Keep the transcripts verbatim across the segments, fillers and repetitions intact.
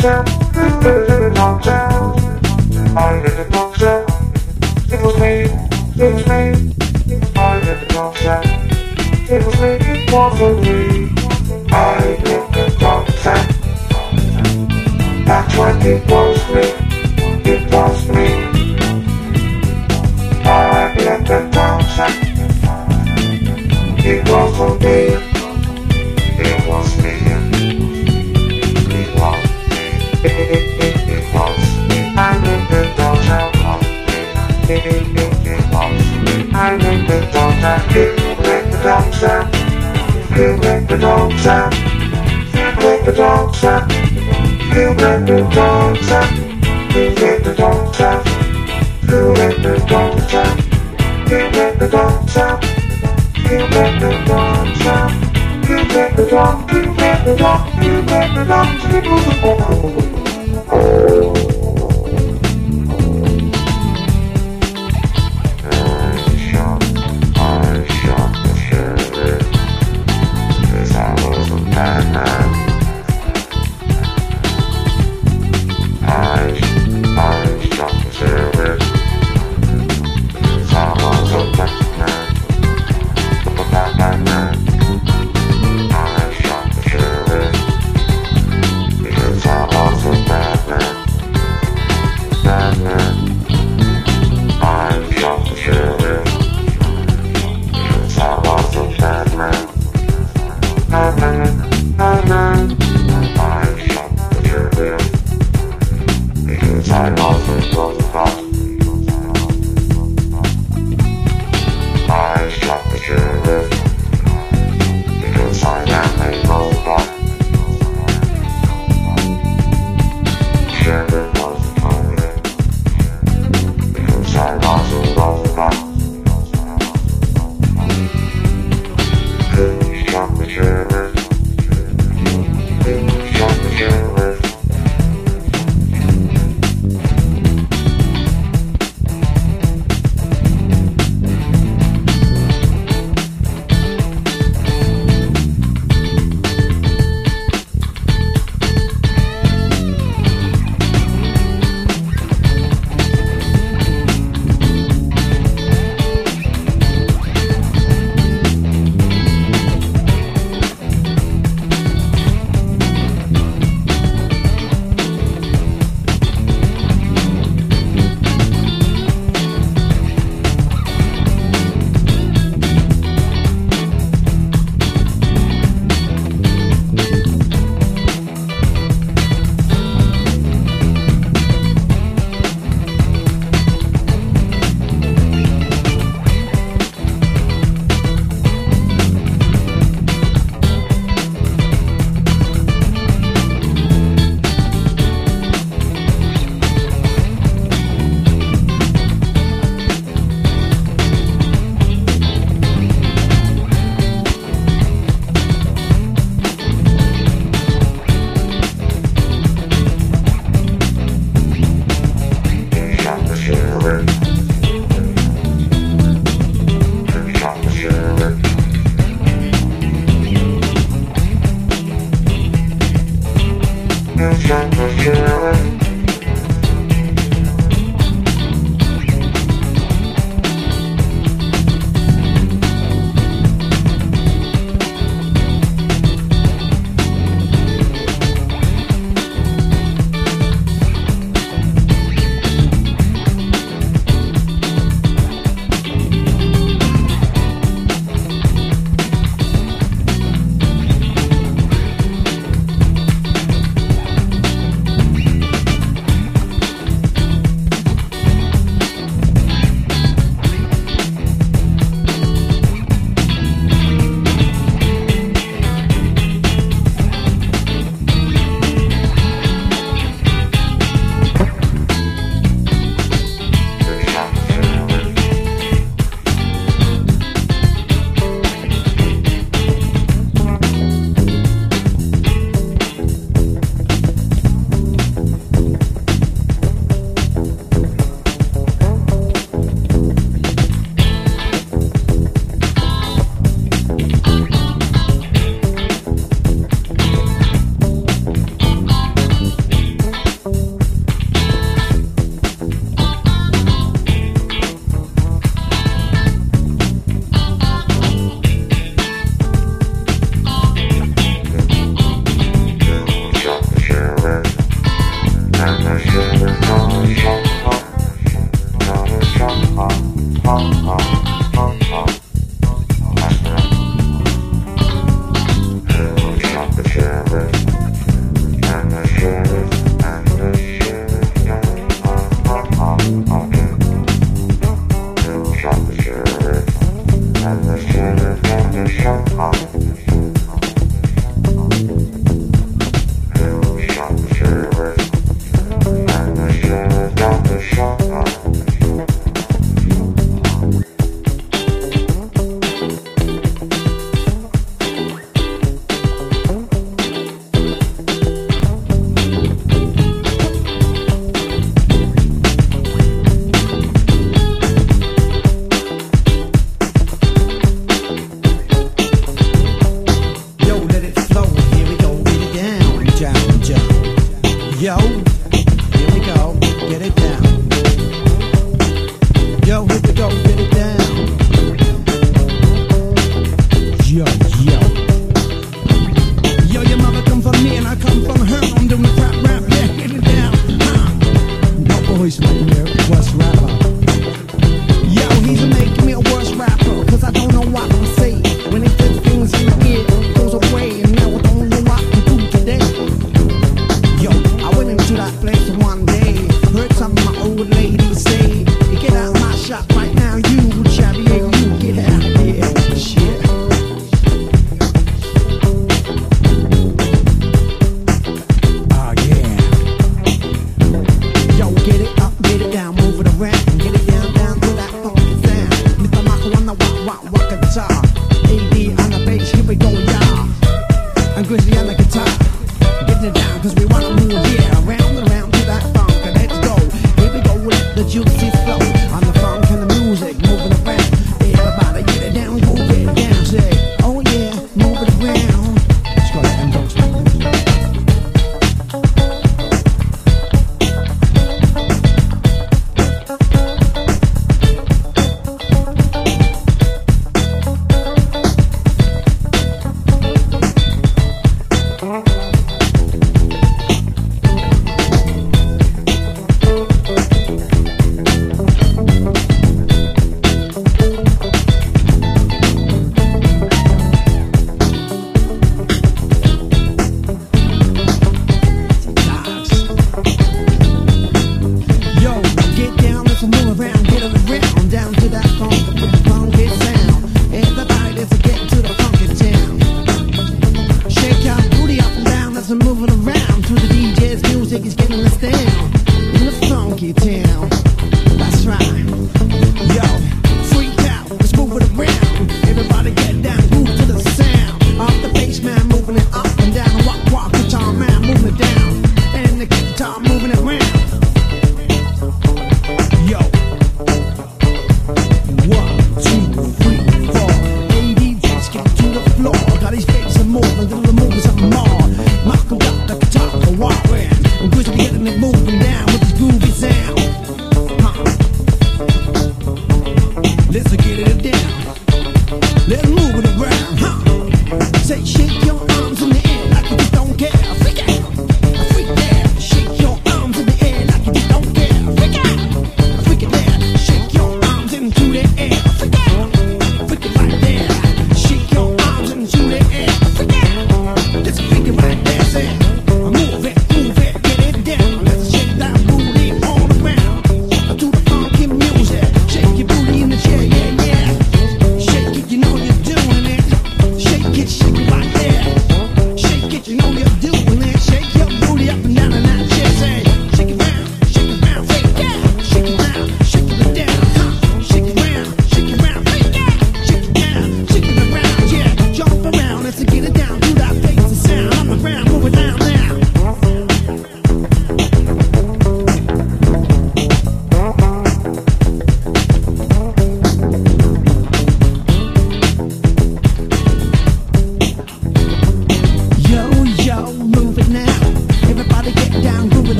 sound. Who let the dog down? I let the dog down. It was me, it was me. I let the dog down. It was me, it wasn't me. I let the dog down. That's when it was me, it was me. I let the dog down. It wasn't me, it was me. It was me, it, it, it, it was me. I let the dog down. It, it, it, it was me. I let the dog down. You let the dogs out. You let the dogs out. You let the dogs out. You let the dogs out. You let the dogs out. You let the dogs out. You let the dogs out. You let the dogs out. You let the dog. You let the dog. You let the dog. You let the dog. Yo, here we go, get it down. Yo, here we go, get it down. Yo, yo. Yo, your mother come from me and I come from her. I'm doing the rap rap, yeah, get it down. Uh. No boys like me, worst rapper. Yo, he's making me a worse rapper, cause I don't know what to say. When he says things in the ear, it goes away, and now I don't know what to do today. Yo, I went into that place one day, heard some of my old ladies say, you get out of my shop right now, you shabby, you get out of here, shit. Oh yeah. Yo, get it up, get it down, move it around, get it down, down to that funky sound. Mister Marco on the wah wah wah guitar, A D on the bass, here we go, y'all. And Grizzly on the guitar, getting it down, cause we wanna move, yeah, around and around to that funk, and let's go. Here we go, let the juices flow, on the funk and the music, moving around. Everybody get it down, move it down, say, oh yeah, move it around. Let's go, let them go. Moving around to the D J's music is getting us down in the funky town. That's right. Yo, freak out, let's move it around. Everybody get down, move to the sound. Off the bass man moving it up and down. Walk, walk, guitar man moving it down. And the guitar moving it around. Yo, one, two, three, four. A D J's get to the floor. Got his face and moving, do the moves some more. Malcolm got the guitar for walking, and Grizzly getting it moving down with his groovy sound. Huh. Let's get it down. Let's move it around. Huh. Say, shake your arms in the air like you just don't care. Freak out, freak there. Shake your arms in the air like you just don't care. Freak out, freak it there. Shake your arms into the air. Freak out, freak it right there. Shake your arms into the air. Freak out, let's freak it right there. Move it, move it, get it down. Let's shake that booty.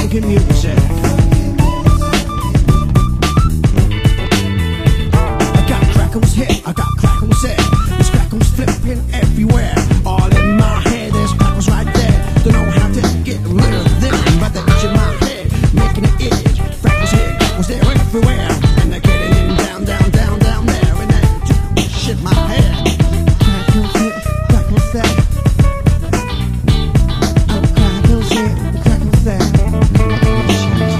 funky music. I got crackles here, I got crackles there. There's crackles flipping everywhere. All in my head, there's crackles right there. Don't know how to get rid of them, but they're itching my head, making it itch. Crackles here, crackles there, everywhere. And they're getting in down, down, down, down there. And that shit my head. Crackles here, crackles there. Oh, crackles here, crackles there.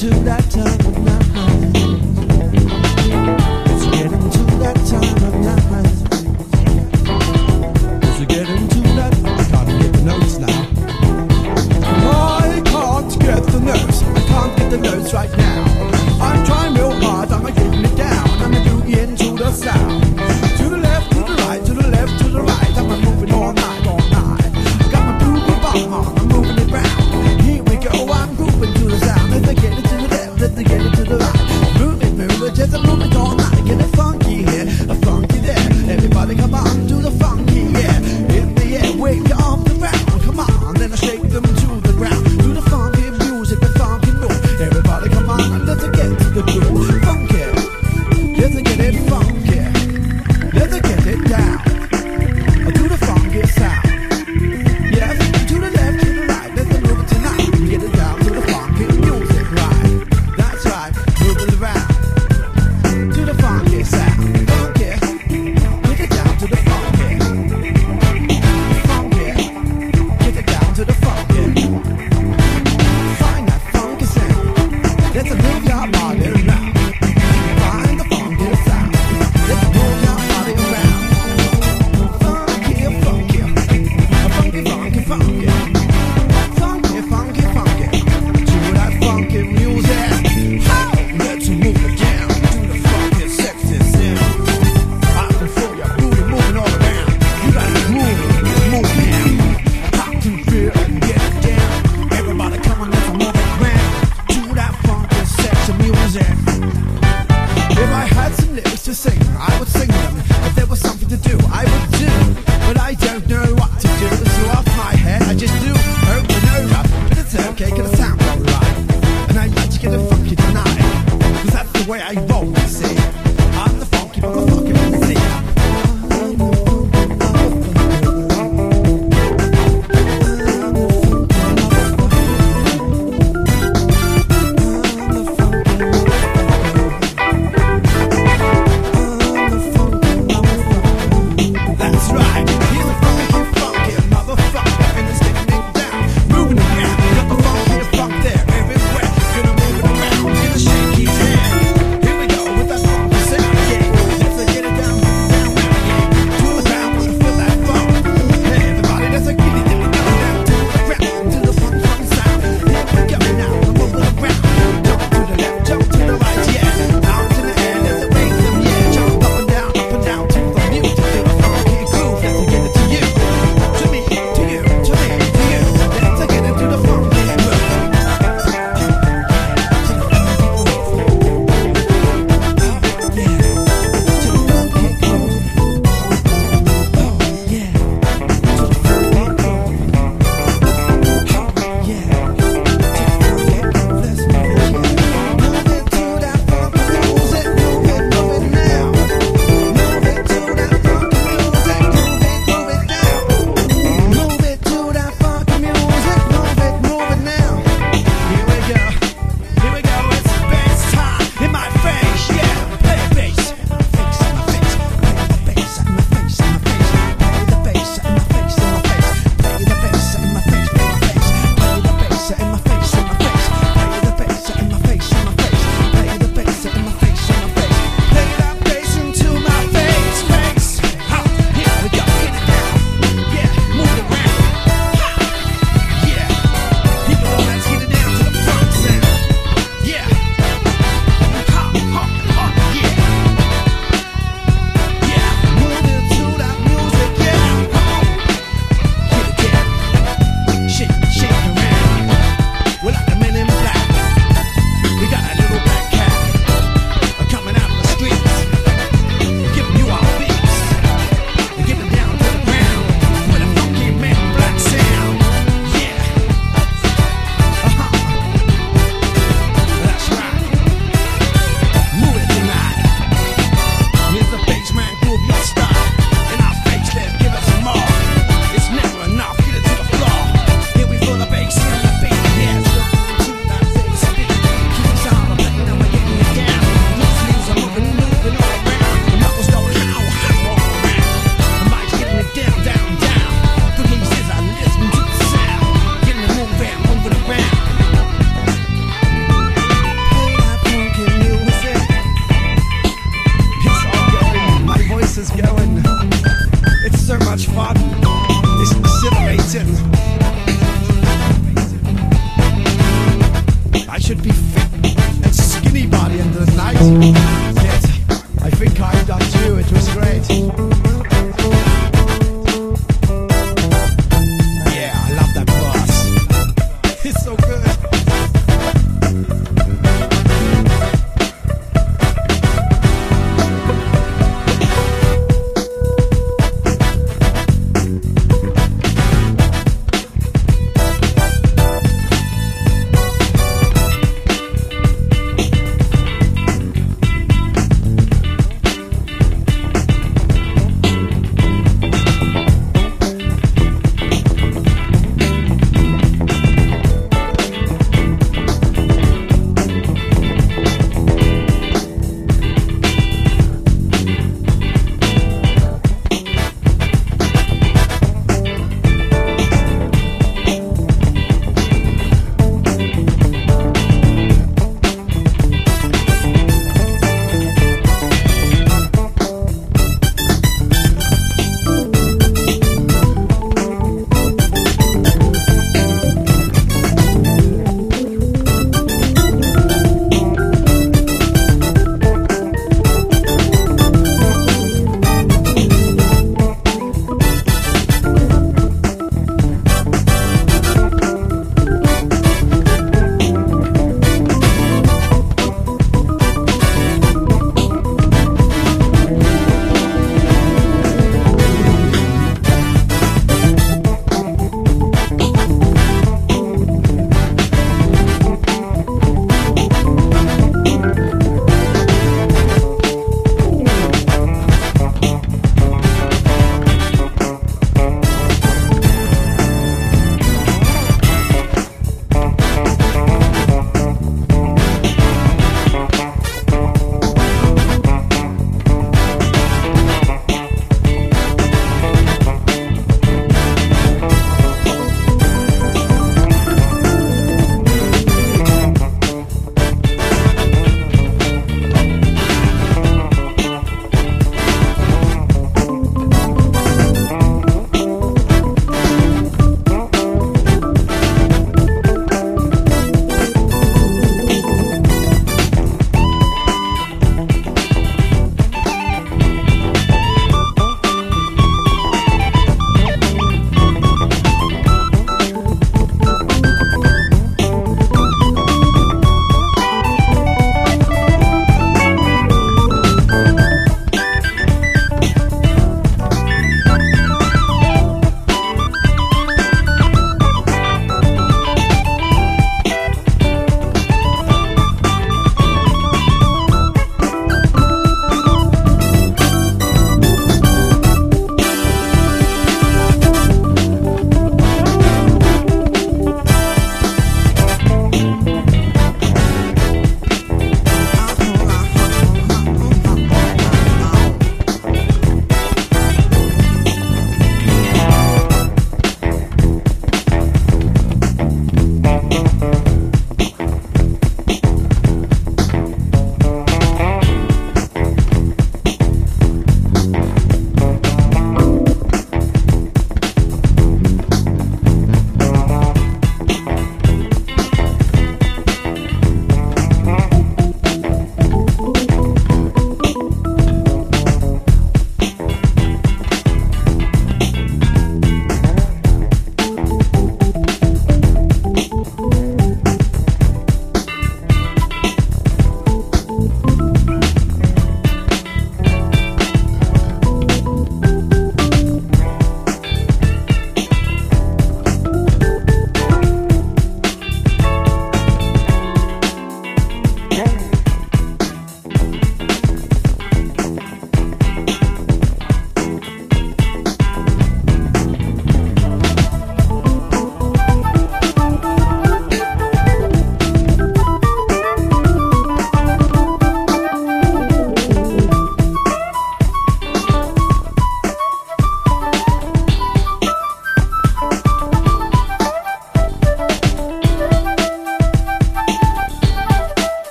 to that time of night. It's getting to that time of night. It's getting to that. I can't get the notes now. I can't get the notes. I can't get the notes right now. I'm trying real hard. I'm getting it down. I'm moving into the sound. To the left, to the right, to the left, to the right. I'm moving all night, all night. Got my boogie bomb on. I'm moving it round. Here we go. I'm grooving to the sound. Let's get it to the left. Let's get it to the right. Move it, move it, just move it all night. Get it funky here, a funky there. Everybody come on to the funky, yeah. In the air, wake up the ground. Come on, then I shake them to the ground. To the funky music, the funky move. Everybody come on, let's get to the groove. Funky, let's get it funky. Let's get it down. To the funky sound. Yes, to the left, to the right. Let's move it tonight. Get it down to the funky music, right? That's right, move it around. To the funky sound. Funky, get it down to the funky. Funky, get it down to the funky. Find that funky sound. Let's move your body around. should be fit and skinny by the end of the night. Yet, I think I've done too. It was great. Yeah, I love that bass. It's so good.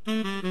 Thank you.